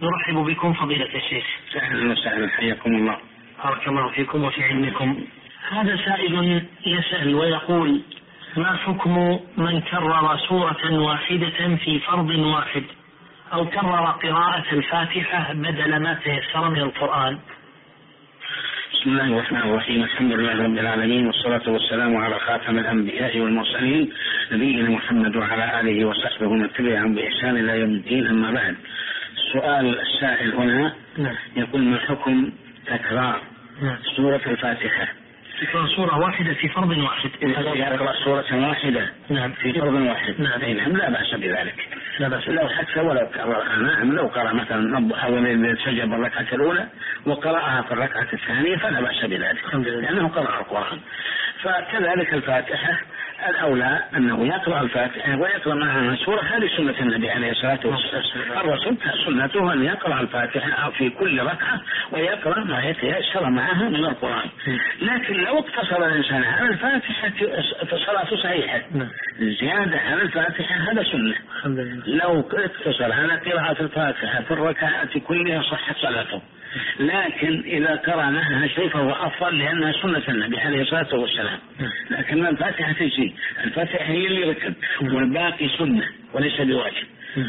نرحب بكم فضيلة الشيخ. أهلا وسهلا، حياكم الله. بارك الله فيكم وفي علمكم. هذا سائل يسأل ويقول: ما حكم من كرر سورة واحدة في فرض واحد أو كرر قراءة الفاتحة بدل ما تيسر من القرآن؟ بسم الله الرحمن الرحيم، الحمد لله رب العالمين، والصلاة والسلام على خاتم الأنبياء والمرسلين نبينا محمد وعلى آله وصحبه ومن تبعهم بإحسان إلى يوم الدين. أما بعد، السؤال السائل هنا يقول: ما حكم تكرار سورة الفاتحة؟ تكرار سورة واحدة في فرض واحد. يقرأ سورة واحدة في فرض واحد. نعم، لا بأس بذلك. لا بأس لو حتى ولو كررها. نعم، لو قرأ مثلا الضحى والليل سجد بالركعة الأولى وقرأها في الركعة الثانية فلا بأس بذلك، لأنه قرأ القرآن. فكذلك الفاتحة الأولى أنه يقرأ الفاتحة ويقرأ معها سورة. هذه سنة النبي عليه الصلاة والسلام. الرسول سنته أن يقرأ الفاتحة في كل ركعة ويقرأ ما يتيسر معها من القرآن. لكن لو اقتصر الإنسان على الفاتحة فصلاته صحيحة. زيادة على الفاتحة هذا سنة. لو اقتصر على قراءة الفاتحة في الركعات كلها صحت صلاته. لكن إذا قرأ معها شيء فهو أفضل، لأنها سنة النبي عليه الصلاة والسلام. لكن الفاتحة تجي، الفاتحة هي اللي ركب والباقي سنة وليس بواجب.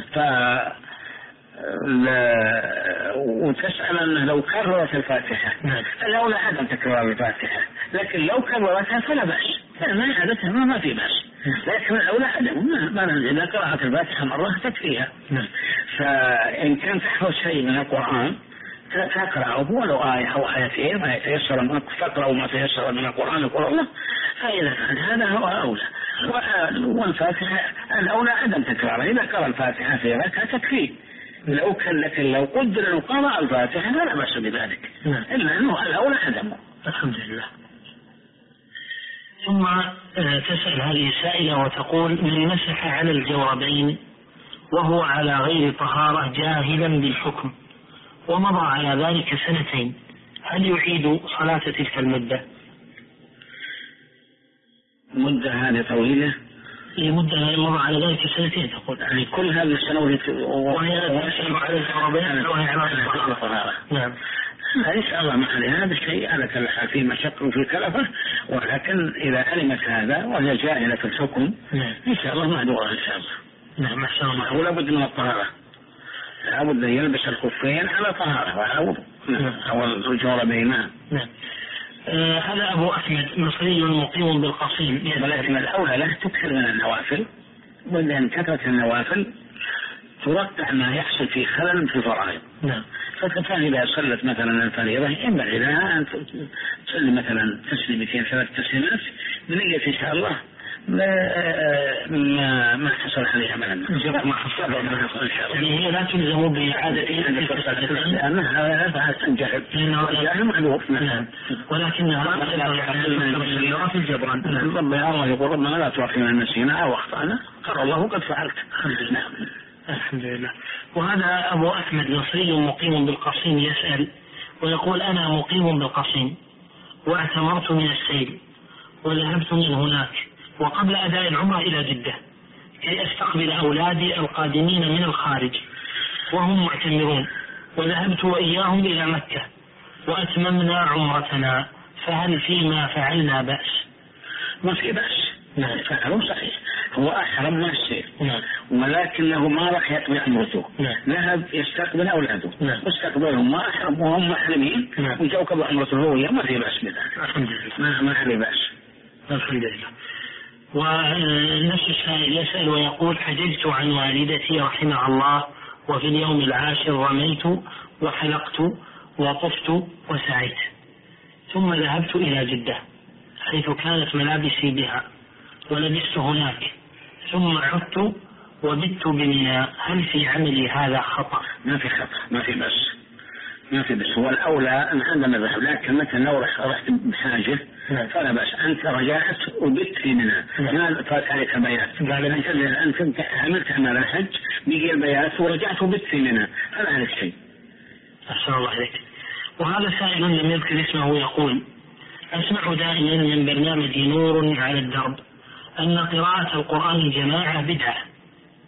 وتسأل أنه لو كررت الفاتحة الأولى عدم تكرار الفاتحة، لكن لو كررتها فلا بأس، ما عادتها ما في بأس. لكن الأولى عدم، إذا قرأت الفاتحة مرة تكفيها. فإن كان تحفظ شيء من القرآن تقرأه ولو آية أو آيتين ما يتيسر من تقرأ ما تيسر من القرآن القرآن، فإذا كان هذا هو أولى. والفاتحة الأولى عدم تكرارها، إذا قرأ الفاتحة في ركعة تكفيه. لكن لو قدر أن قرأ الفاتحة فلا بأس بذلك، إلا أنه الأولى عدمه. الحمد لله. ثم تسأل هذه السائلة وتقول: من مسح على الجوربين وهو على غير طهارة جاهلا بالحكم ومضى على ذلك سنتين، هل يعيد صلاة تلك المدة؟ مدة هذه طويلة، لمدة مضى على ذلك سنتين تقول، يعني كل هذه السنوات وهي تسأل على الجوربين وهي على طهارة. نعم، يسأل الله ما عليه. هذا الشيء على كل حال فيه مشقة وفي كلفة، ولكن إذا علمت هذا وهي جاهلة في الحكم إن شاء الله معذورة إن شاء الله. نعم، ما شاء الله. ولا بد من الطهارة، لابد أن يلبس الخفين على طهارة وعلى وضوء أو الجوربين. نعم. هذا أبو أحمد مصري مقيم بالقصيم، ولكن الأولى له تكثر من النوافل، وإن كثرة النوافل ترقع ما يحصل في خلل في الفرائض. نعم. فكان إذا صلت مثلا الفريضة ينبغي لها أن تصلي مثلا تسليمتين 3 تسليمات بنية إن شاء الله ما حصل عليها ما حصل إن شاء الله. يعني هي لا تلزم بإعادة أنها تنجح لأنها معلوم. نعم. ولكنها في الجبران. الله يقول: ربنا لا تؤاخذنا إن نسينا أو أخطأنا، قال الله قد فعلت. نعم. الحمد لله. وهذا أبو أحمد مصري مقيم بالقصيم يسأل ويقول: أنا مقيم بالقصيم واعتمرت من السيل وذهبت من هناك وقبل أداء العمرة إلى جدة كي أستقبل أولادي القادمين من الخارج وهم معتمرون، وذهبت وإياهم إلى مكة وأتممنا عمرتنا، فهل فيما فعلنا بأس؟ ما في بأس. نعم، فعلوا صحيح، هو أحرم من السير، ولكنه ما راح يقضي عمرته. ذهب يستقبل أولاده واستقبلهم ما أحرم وهم محرمين وجاءوا قبل عمرته هو، ما في بأس بذلك. الحمد لله. ما في بأس. الحمد لله. ونفس السائل يسأل ويقول: حججت عن والدتي رحمها الله، وفي اليوم 10 رميت وحلقت وطفت وسعيت، ثم ذهبت إلى جدة حيث كانت ملابسي بها ولبست هناك، ثم عدت وبت بمنى، هل في عملي هذا خطأ؟ ما في خطأ، ما في بس هو الأولى أن عندما ذهب، لكن مثلا لو رحت بحاجة فلا بأس. أنت رجعت وبت في منى، ما فات عليك البيات، أنت عملت عمل الحج بيجي البيات ورجعت وبت في منى، فلا عليك شيء. أحسن الله عليك. وهذا سائل لم يذكر اسمه يقول: أسمع دائما من برنامج نور على الدرب أن قراءة القرآن جماعة بدعة،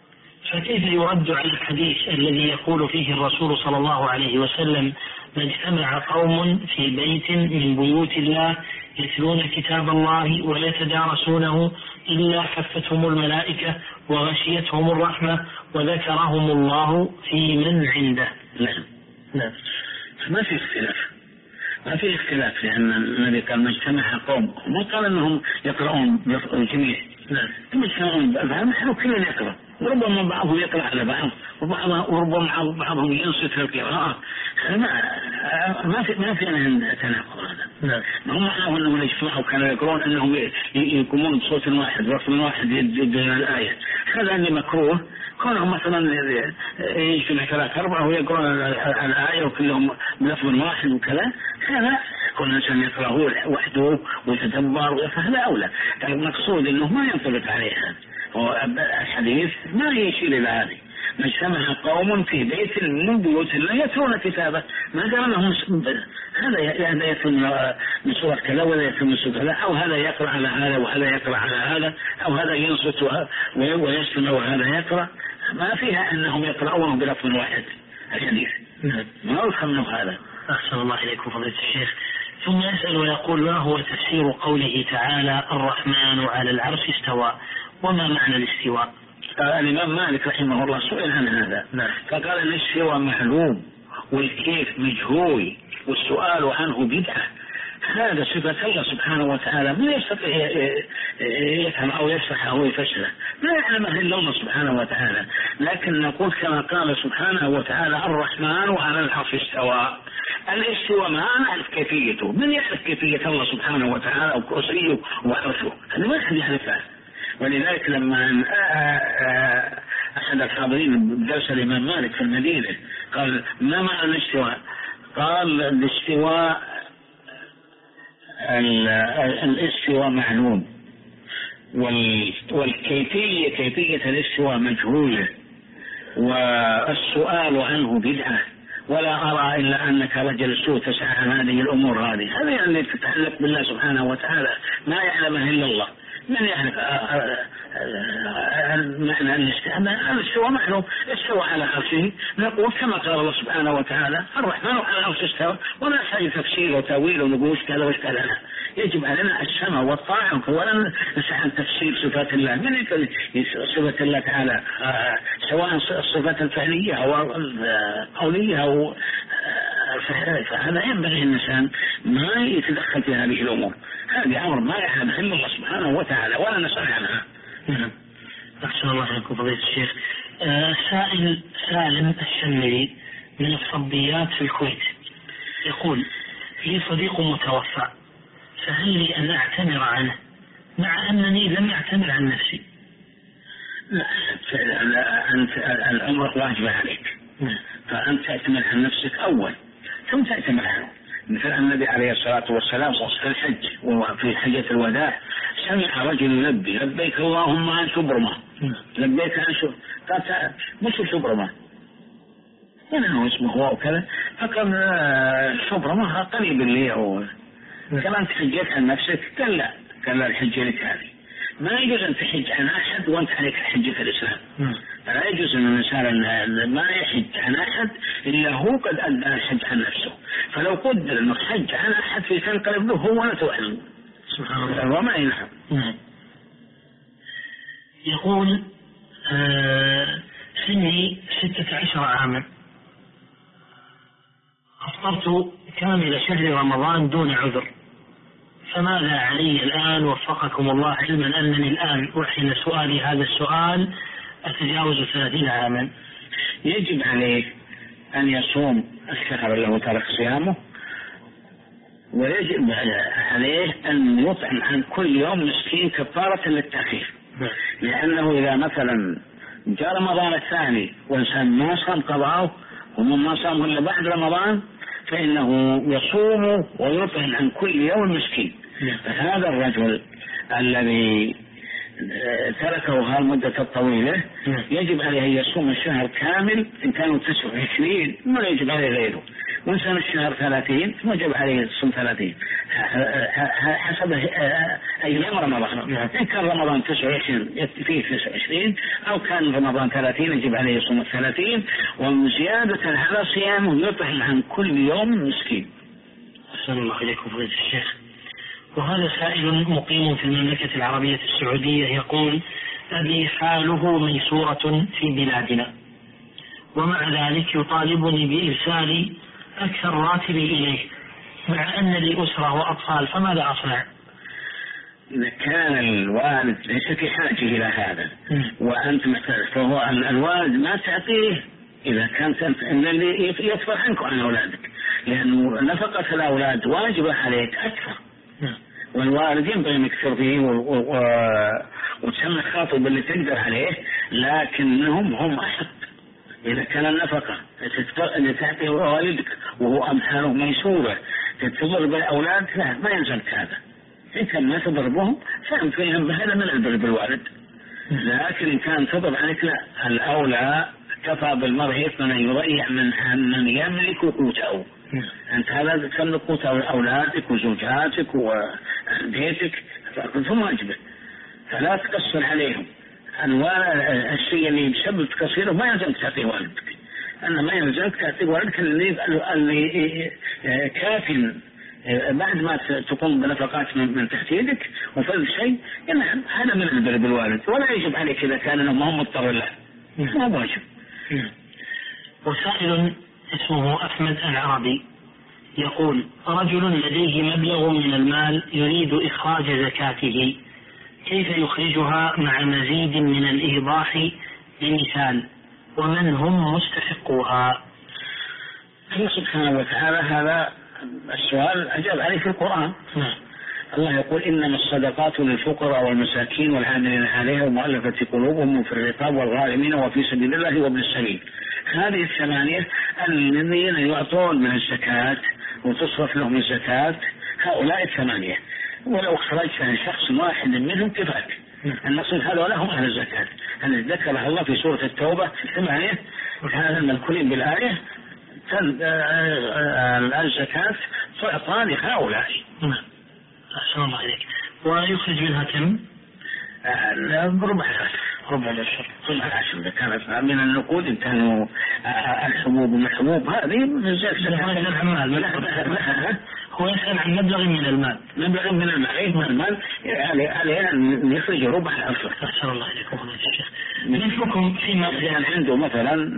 فكيف يرد على الحديث الذي يقول فيه الرسول صلى الله عليه وسلم: ما اجتمع قوم في بيت من بيوت الله يتلون كتاب الله ويتدارسونه إلا حفتهم الملائكة وغشيتهم الرحمة وذكرهم الله في من عنده. نعم. ما في اختلاف لأن النبي قال ما اجتمع قوم، ما قال أنهم يقرؤون الجميع. نعم. يجتمعون نحن كلنا نقرأ، وربما بعضهم يقرأ على بعض وربما بعضهم ينصت القراءة. ما في تناقض هذا. نعم. ما هم معناه أنهم يجتمعوا كانوا يقرؤون أنهم يقومون بصوت واحد ورقم واحد يدون الآية. هذا اللي مكروه، كونهم مثلا يجتمع 3-4 ويقرؤون الآية وكلهم بلفظ واحد وكذا، هذا كل إنسان يقرأه وحده ويتدبر، فهذا أولى. المقصود أنه ما ينطبق عليها الحديث، ما يشير إلى هذه. ما اجتمع قوم في بيت من بيوت الله يتلون كتابه، ما قال انهم هذا يتم من سورة كذا ولا يتم من سورة كذا، او هذا يقرأ على هذا وهذا يقرأ على هذا، او هذا ينصت ويستمع وهذا يقرأ. ما فيها انهم يقرؤون بلفظ واحد الحديث. ما يفهم هذا. أحسن الله إليكم فضيلة الشيخ. ثم يسأل ويقول: ما هو تفسير قوله تعالى: الرحمن على العرش استوى؟ وما معنى الاستواء؟ الإمام مالك رحمه الله سئل عن هذا. فقال أن الاستواء معلوم والكيف مجهول والسؤال عنه بدعة. هذا صفة الله سبحانه وتعالى، ما يستطيع يفهم أو يشرح أو يفسره، ما يعلمه إلا الله سبحانه وتعالى. لكن نقول كما قال سبحانه وتعالى: الرحمن وعلى العرش استوى. الاستواء ما نعرف كيفيته، من يعرف كيفية الله سبحانه وتعالى وكرسيه وعرشه؟ هذا ما أحد يعرفه. ولذلك لما أحد الحاضرين بدرس الإمام مالك في المدينة قال: ما معنى الاستواء؟ قال: الاستواء معلوم والكيفية كيفية الاستواء مجهولة والسؤال عنه بدعة، ولا أرى إلا أنك رجل سوء تسعى عن هذه الأمور. هذه اللي تتعلق بالله سبحانه وتعالى ما يعلمه إلا الله. من يعرف معنى الاستواء؟ معلوم، استوى على عرشه. نقول كما قال الله سبحانه وتعالى: الرحمن على العرش استوى، ولا نحتاج تفسير وتأويل ونقول كذا وش كذا. يجب علينا السمع والطاعة، ولا نسعى عن تفسير صفات الله. من صفة الله تعالى سواء الصفات الفعلية أو القولية أو فهذا ينبغي الإنسان ما يتدخل في هذه الأمور. هذه أمر ما يعلم إلا الله سبحانه وتعالى ولا نسأل عنها. أحسن الله عليكم فضيلة الشيخ. سائل سالم الشمري من الصبيات في الكويت يقول: لي صديق متوفى، فهل لي أن أعتمر عنه مع أنني لم أعتمر عن نفسي؟ لا، أنت العمر واجب عليك، فأنت تعتمر عن نفسك أول ثم تعتمر عنه. مثل النبي عليه الصلاة والسلام في الحج وفي حجة الوداع سمع رجل يلبي: لبيك اللهم عن شبرمة، لبيك عن شبرمة، مش شبرمة هو اسمه هو وكذا، فقال شبرمة قريب اللي هو. قال: أنت حجيت عن نفسك؟ قال: لا. قال: الحجة لك هذه. ما يجوز أن تحج عن أحد وأنت عليك حجة الإسلام. لا يجوز أن الإنسان ما يحج عن أحد إلا هو قد أدى الحج عن نفسه. فلو قدر أنه حج عن أحد فيتنقلب له هو ولا توحد. سبحان الله. وما ينحب. يقول: سني 16 عاما، أفطرت كامل شهر رمضان دون عذر، فماذا علي الآن وفقكم الله، علما أنني الآن وحين سؤالي هذا السؤال أتجاوز 30 عاما؟ يجب عليه أن يصوم الشهر له ترك صيامه، ويجب عليه أن يطعم عن كل يوم مسكين كفارة للتأخير. لأنه إذا مثلا جاء رمضان الثاني والإنسان ما صام قضاءه ومن ما صام إلا بعد رمضان فإنه يصوم ويطعم عن كل يوم مسكين. فهذا الرجل الذي تركه هالمدة الطويلة يجب عليه أن يصوم الشهر كامل إن كانوا 29، ما يجب عليه غيره. وإنسان الشهر 30 وجب عليه الصوم 30 حسب أيام رمضان. إن كان رمضان 29 فيه 29 أو كان رمضان 30 يجب عليه الصوم 30. وزيادة على صيامه يطعم عن كل يوم مسكين. أحسن الله إليكم فضيلة الشيخ. وهذا سائل مقيم في المملكة العربية السعودية يقول: أبي حاله ميسورة في بلادنا، ومع ذلك يطالبني بإرسال أكثر راتبي إليه، مع أن لي أسرة وأطفال، فماذا أصنع؟ إذا كان الوالد ليس في حاجة إلى هذا وأنت محتاج، فهو الوالد ما تعطيه إذا كانت اللي يدفع عنك عن أولادك، لأن نفقة الأولاد واجبة عليك أكثر. والوالد ينبغي أنك ترضيه وتسمى خاطب اللي تقدر عليه، لكنهم هم أحق. إذا كان النفقة اللي تعطيه والدك وهو أمحاله ميسورة تتضر بالأولاد، لا ما يلزمك هذا. إن كان ما تضر بهم فهم فيهم هذا من البر بالوالد، لكن إن كان تضر عليك لا، الأولى كفى بالمرء إثما أن يضيع من يملك قوته. أنت هذا تملك قوت أولادك وزوجاتك وبيتك، ثم واجبه، فلا تقصر عليهم. الشيء اللي بسبب تقصيره ما يلزمك تعطيه والدك، أنا ما يلزمك تعطيه والدك اللي كاف بعد ما تقوم بنفقات من تحت يدك وفضل شيء. نعم هذا من البر بالوالد، ولا يجب عليك إذا كان ما هو مضطر له، ما هو واجب. وسائل اسمه أحمد العربي يقول: رجل لديه مبلغ من المال يريد إخراج زكاته، كيف يخرجها مع مزيد من الإيضاح لمثال، ومن هم مستحقوها؟ الله سبحانه وتعالى هذا السؤال أجاب عليه في القرآن. الله يقول: إنما الصدقات للفقراء والمساكين والعاملين عليها ومؤلفة قلوبهم وفي الرقاب والغارمين وفي سبيل الله وابن السبيل. هذه الثمانية الذين يعطون من الزكاة وتصرف لهم الزكاة، هؤلاء الثمانية، ولو خرجت شخص واحد منهم كفاك. النصيب هذا لهم أهل الزكاة، أن ذكرها الله في سورة التوبة 8 هذا المذكورين بالآية، الزكاة تعطى لهؤلاء. أحسن الله عليك. ويخرج منها كم؟ ربع العشر إذا كانت من النقود، إن كانوا الحبوب من الحبوب هذه من هو يسأل عن مبلغ من المال. مبلغ من المال عليه أن يخرج ربع العشر. أحسن الله عليكم يا شيخ. مثلكم فيما كان عنده مثلا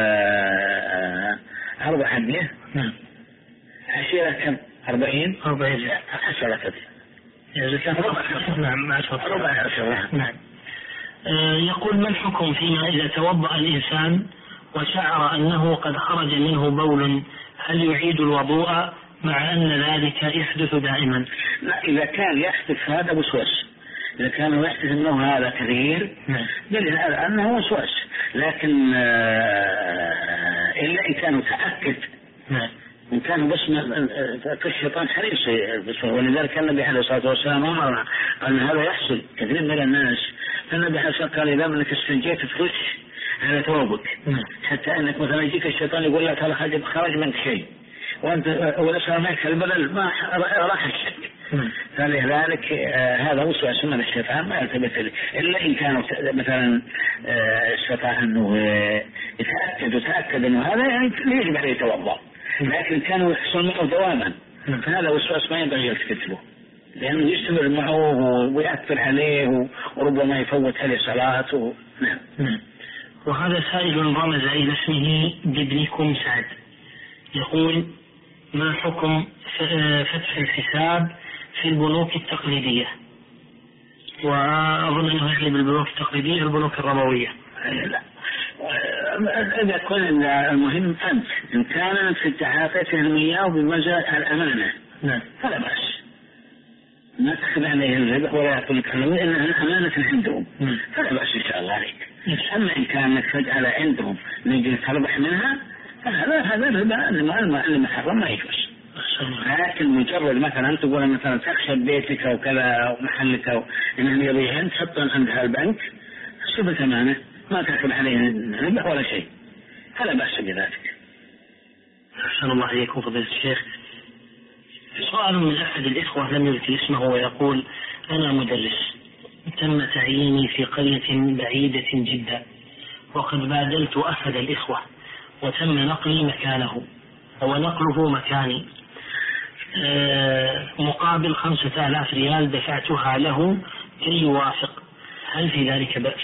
4 حبية، عشيرة كم 40 10 كذا، إذا كان ربع العشر. نعم. يقول: ما الحكم فيما إذا توضأ الإنسان وشعر أنه قد خرج منه بول، هل يعيد الوضوء مع أن ذلك يحدث دائما؟ لا، إذا كان يحدث هذا وسواس، إذا كان يحدث منه هذا كثير دليل على أنه وسواس، لكن إلا إن كان متأكد إن كان بس الشيطان حريص، ولذلك النبي عليه الصلاة والسلام أمر أن هذا يحصل كثير من الناس. فالنبي عليه الصلاة والسلام قال: إذا منك استنجيت تفرش على ثوبك، حتى أنك مثلا يجيك الشيطان يقول لك هذا خرج منك شيء وأنت ولسه معك البلل ما راح الشك، فلذلك هذا وسواس من الشيطان ما يلتبس له، إلا إن كان مثلا استطاع أنه يتأكد أنه هذا يعني يجب عليه يتوضأ، لكن كانوا يحصل معه دواما، فهذا وسواس ما ينبغي يلتفت له، لأنه يستمر معه ويأثر عليه وربما يفوت عليه صلاته. نعم. وهذا سائل رمز إلى اسمه بابنكم سعد يقول: ما حكم فتح الحساب في البنوك التقليدية؟ وأظن أنه يعني بالبنوك التقليدية البنوك الربوية. لا، إذا كان المهم أنت إن كانت في تعاقدهم إياه بمجال الأمانة فلا بأس، ما تأخذ عليه الربح ولا يعطونك عنه، إنها أمانة عندهم فلا بأس إن شاء الله عليك. أما إن كانت تجعل عندهم نجي تربح منها فهذا الربا المحرم ما يجوز. لكن مجرد مثلا تقول مثلا تخشى بيتك أو كذا أو محلك أو إنهم يبيعين تحطهم عندها البنك صفة أمانة ما تأخذ عليه ربح ولا شيء، فلا بأس بذلك. أحسن الله إليكم فضيلة الشيخ. سؤال من أحد الإخوة لم يذكر اسمه ويقول: أنا مدرس، تم تعييني في قرية بعيدة جدا، وقد بادلت أحد الإخوة وتم نقلي مكانه أو نقله مكاني مقابل 5000 ريال دفعتها له كي يوافق، هل في ذلك بأس؟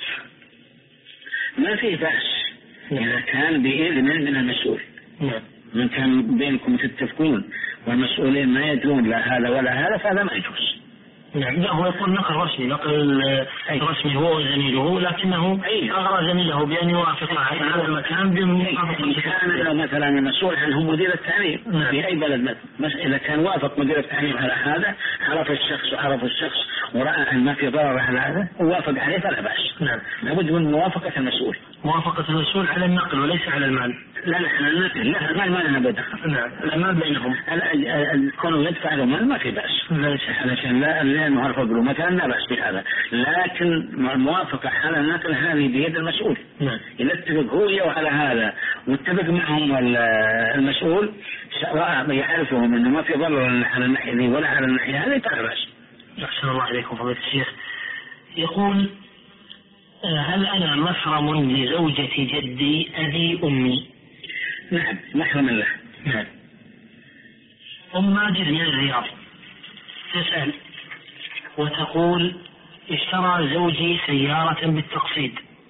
ما في بأس إذا كان بإذن من المسؤول. من كان بينكم تتفقون والمسؤولين ما يدرون لا هذا ولا هذا فهذا ما يجوز. نعم، لا هو يقول نقل رسمي، نقل رسمي هو وزميله، لكنه أغرى زميله بأن يوافق على المكان بموافقة. كان مثلا المسؤول عنه مدير التعليم في أي بلد إذا كان وافق مدير التعليم على هذا، عرف الشخص ورأى أن ما في ضرر على هذا ووافق عليه فلا بأس. نعم، لابد من موافقة المسؤول. موافقة المسؤول على النقل وليس على المال. لا على النقل، لا المال ما لنا بدخل. نعم، المال بينهم. كونه يدفع له مال ما في بأس، علشان لا نعرف له مثلا لا بأس بهذا، لكن الموافقة على النقل هذه بيد المسؤول. نعم، إذا اتفق هو على هذا واتفق معهم المسؤول يعرفهم أنه ما في ضرر على الناحية ذي ولا على الناحية هذه فلا بأس. أحسن الله عليكم فضيلة الشيخ. يقول: هل أنا محرم لزوجة جدي أبي أمي؟ نعم، محرم له. نعم. أم ماجد من الرياض تسأل وتقول: اشترى زوجي سيارة بالتقسيط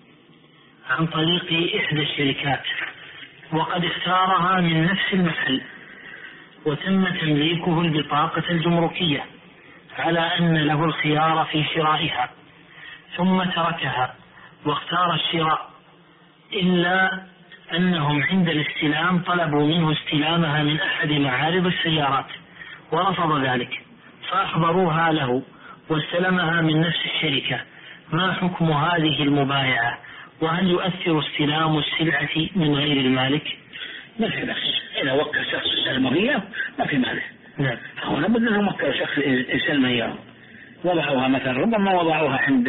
عن طريق إحدى الشركات، وقد اختارها من نفس المحل، وتم تمليكه البطاقة الجمركية على أن له الخيار في شرائها، ثم تركها واختار الشراء، إلا أنهم عند الاستلام طلبوا منه استلامها من أحد معارض السيارات ورفض ذلك، فأحضروها له واستلمها من نفس الشركة. ما حكم هذه المبايعة؟ وهل يؤثر استلام السلعة من غير المالك؟ ما في بأس، إذا وكل شخص يسلمه إياه ما في مانع. نعم، هو لابد أنهم وكل شخص يسلمه إياه، وضعوها مثلا ربما وضعوها عند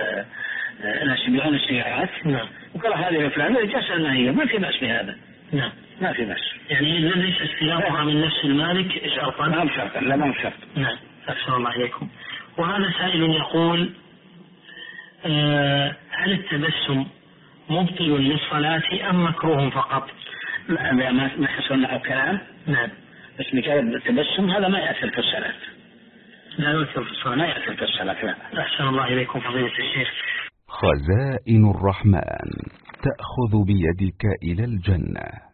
ناس يبيعون السيارات. نعم، وقال هذه فلان جالس المهية، ما في بأس بهذا. نعم، ما في بأس. يعني ليس استلامها من نفس المالك شرطا؟ ما شرط، لا ما شرط. نعم، أحسن الله إليكم. وهذا سائل يقول: هل التبسم مبطل للصلاة أم مكروه فقط؟ لا ما حصل معه كلام. نعم، بس مجرد التبسم هذا ما يأثر في الصلاة. لا يؤثر في الصلاة، ما يأثر في الصلاة. لا. أحسن الله إليكم فضيلة الشيخ. خزائن الرحمن تأخذ بيدك إلى الجنة.